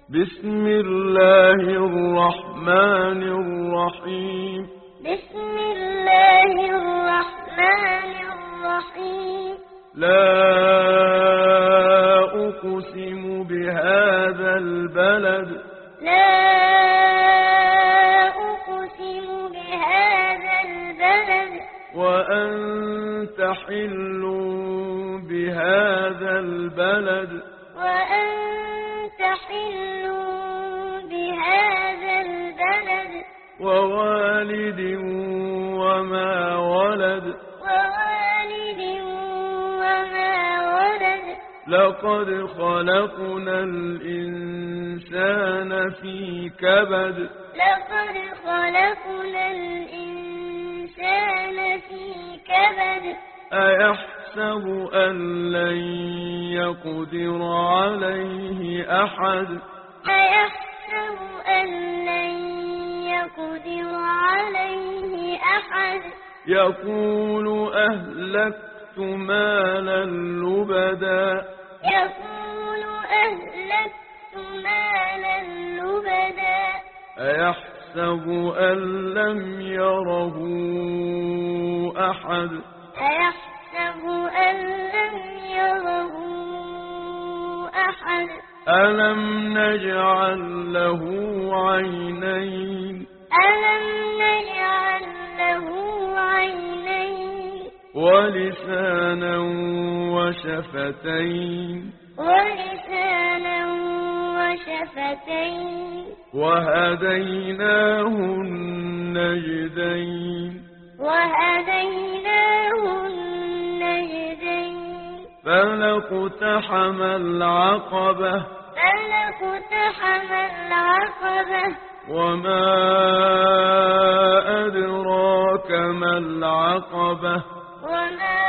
بسم الله الرحمن الرحيم. بسم الله الرحمن الرحيم. لا أقسم بهذا البلد. لا أقسم بهذا البلد. وأنت حل بهذا البلد. وأنت حل بهذا البلد. ووالد وما ولد. ووالد وما ولد. لقد خلقنا الإنسان في كبد. لقد خلقنا الإنسان في كبد. أيحسب أن لن يقدر عليه أحد. أيحسب أن لن يقدر عليه أحد. يقول أهلكت مالا لبدا. يقول أهلكت مالا لبدا. أيحسب أن لم يره أحد. أيحسب أن لم يره أحد. ألم نجعل له عينين. ألم نجعل له عينين. ولسانا وشفتين. ولسانا وشفتين. وهديناه النجدين. وهديناه النجدين. فلاقتحم العقبة. فلاقتحم العقبة. وما أدراك ما العقبة. وما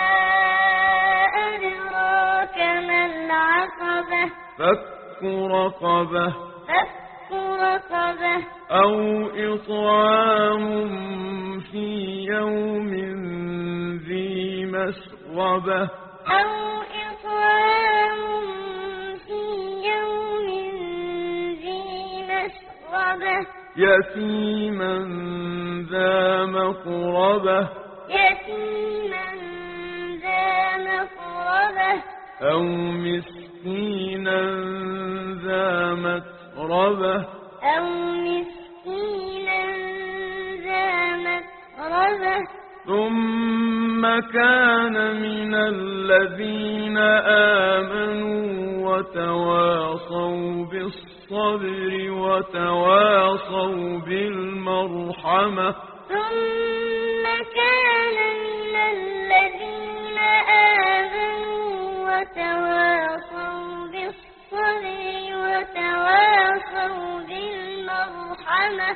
أدراك ما العقبة. فك رقبة. فك رقبة. أو إطعام في يوم ذي مسغبة. أو إطعام في يوم ذي مسغبة. يتيما ذا مقربة. يتيما ذا مقربة. أو مسكينا ذا متربة. أو مسكينا ذا متربة. ثم كان من الذين آمنوا وتواصوا بالصبر وتواصوا بالمرحمة. ثم كان من الذين آمنوا وتواصوا بالصبر وتواصوا بالمرحمة.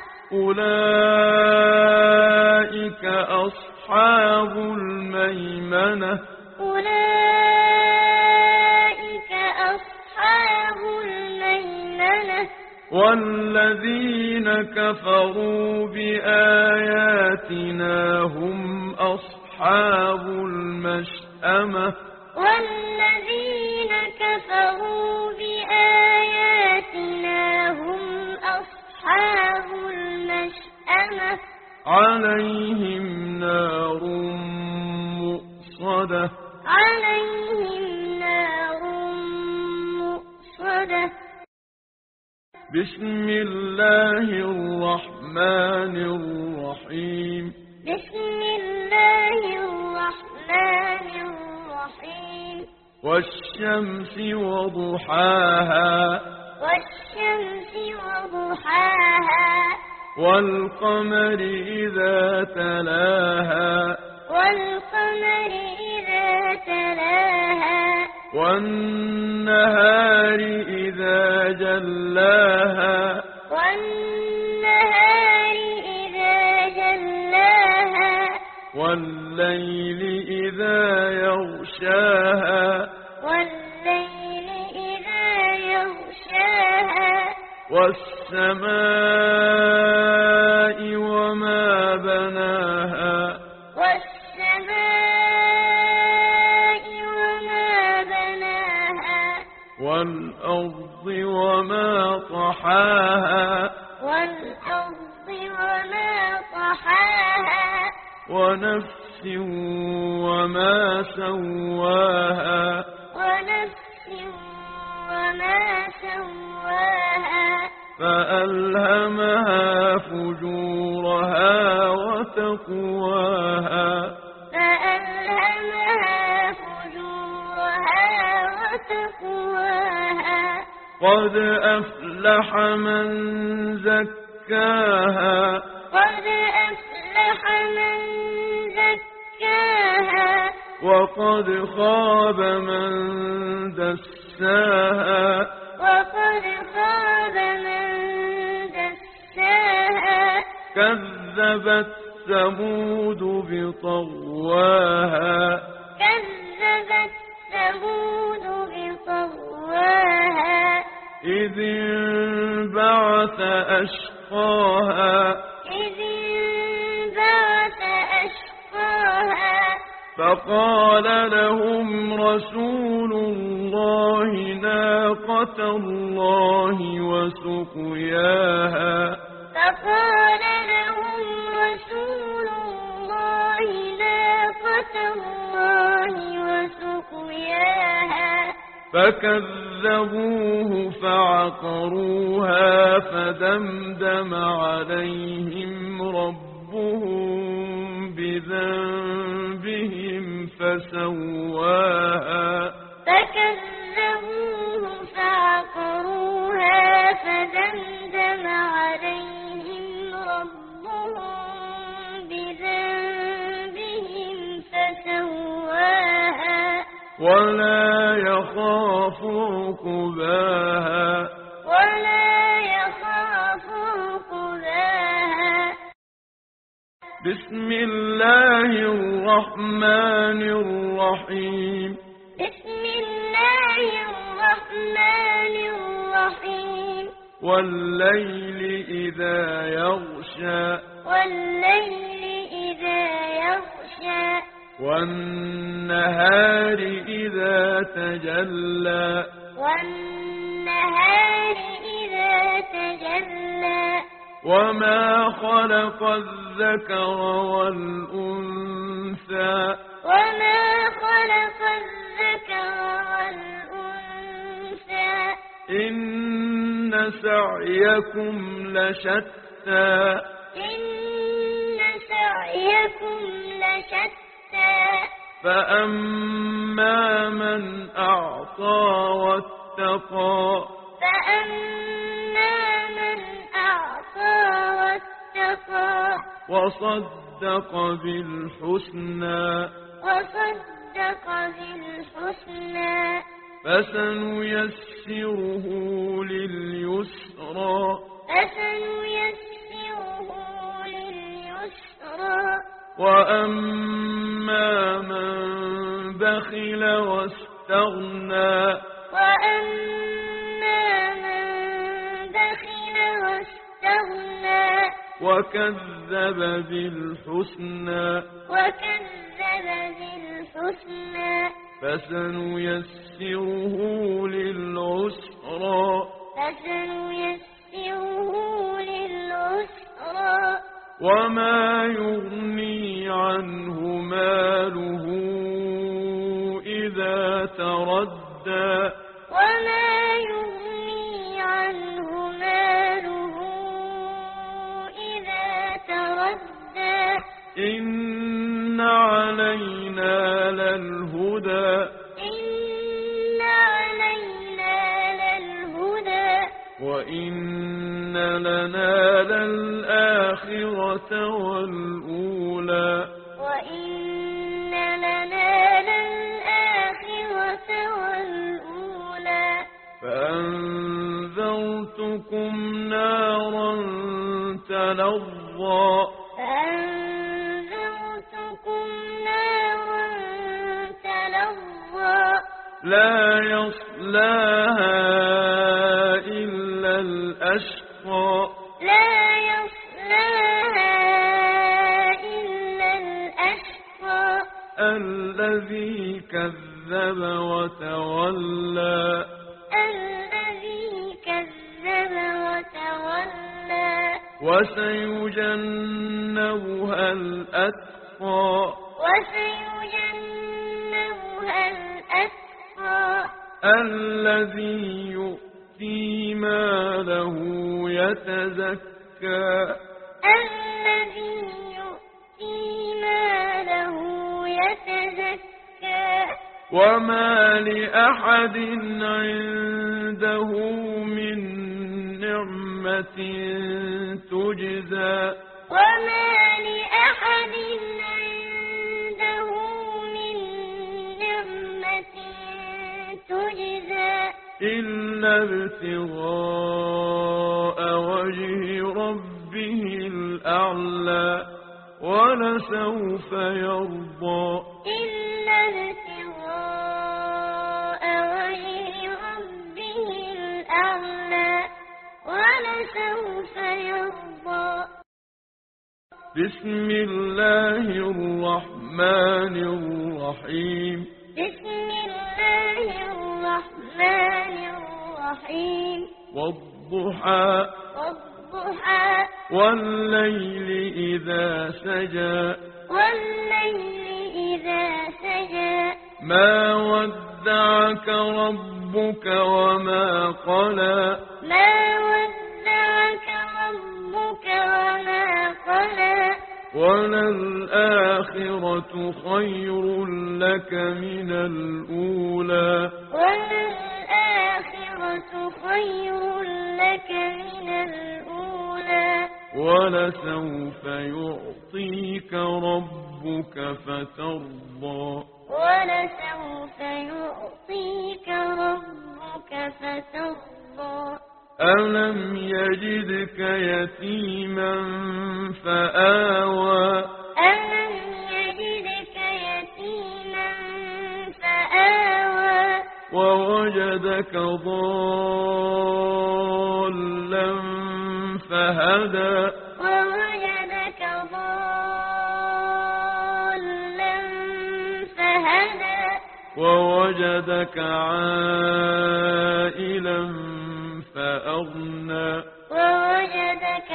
أولئك أصحاب الميمنة. أولئك أصحاب الميمنة. والذين كفروا بآياتنا هم أصحاب المشأمة. والذين كفروا بآياتنا هم أصحاب المشأمة. عليهم نار مؤصدة. عليهم نار مؤصدة. بسم الله الرحمن الرحيم. بسم الله الرحمن الرحيم. والشمس وضحاها. والشمس وضحاها. والقمر إذا تلاها. والقمر إذا تلاها. والنهار إذا جلاها. والنهار إذا جلاها. والليل إذا يغشاها. والليل إذا يغشاها. والسماء وما بناها. والسماء وما بناها. والأرض وما وما طحاها والأرض وما طحاها ونفس وما سواها ونفس وما سواها فألهمها فجورها وتقواها فألهمها فجورها وتقواها قد أفلح من زكاها قد أفلح من زكاها وقد خاب من دساها وقد خاب من دساها كذبت ثمود بطغواها كذبت ثمود بطغواها إذ انبعث أشقاها إذ انبعث أشقاها فقال لهم رسول الله ناقة الله وسقياها فقال لهم رسول الله ناقة الله وسقياها فكذبوه فعقروها فدمدم عليهم ربهم بذنبهم فسواها فكذبوه فعقروها فدمدم عليهم ربهم بذنبهم فسواها ولا يخاف عقباها ولا يخاف عقباها بسم الله الرحمن الرحيم بسم الله الرحمن الرحيم والليل إذا يغشى والليل إذا يغشى والنهار إذا تجلى والنهار إذا تجلى وما خلق الذكر والأنثى وما خلق الذكر والأنثى إن سعيكم لشتى إن سعيكم لشتى فأما من أعطى واتقى فأما من أعطى واتقى وصدق بالحسنى وصدق بالحسنى فسنيسره لليسرى فسنيسره لليسرى وأما من بخل واستغنى وأما من بخل واستغنى وكذب بالحسنى فسنيسره للعسرى وما يغني عنه ماله إذا تردى وما يغني عنه ماله إذا تردى إن علينا للهدى إن علينا للهدى وإن لنا للآخرة والأولى وإن لنا للآخرة والأولى فأنذرتكم نارا تلظى فأنذرتكم نارا تلظى لا يصلاها إلا الأشقى لا يصلاها إلا الأشقى الذي كذب وتولى الذي كذب وسيجنبها الأتقى وسيجنبها الأتقى الذي يؤتي ماله يتزكى الذي يؤتي ماله يتزكى وما لأحد عنده من نعمة تجزى وما لأحد عنده من نعمة تجزى إلا ابتغاء وجه ربه الأعلى ولسوف يرضى إلا ابتغاء وجه ربه الأعلى ولسوف يرضى بسم الله الرحمن الرحيم بسم الله الرحمن الرحيم والضحى والضحى والليل إذا سجى والليل إذا سجى ما ودعك ربك وما قلى ما ودعك ربك وما قلى وللآخرة خير لك من الأولى وللآخرة خير لك من الأولى ولسوف يعطيك ربك فترضى ولسوف يعطيك ربك فترضى ألم يجدك يتيما فآوى ألم يجدك يتيما فآوى ووجدك ضالا فهدى ووجدك ضالا فهدى ووجدك عائلا فأغنى ووجدك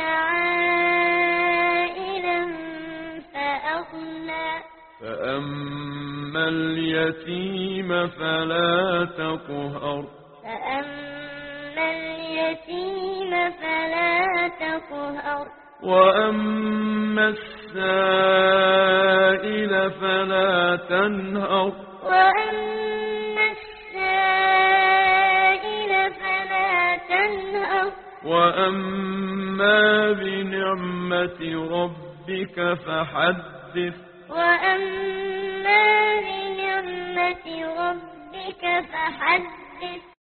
عائلا فأغنى فأما اليتيم فلا تقهر فأما اليتيم فلا تقهر وأما السائل فلا تنهر وأما السائل فلا تنهر وأما بنعمة ربك فحدث وأما بنعمة ربك فحدث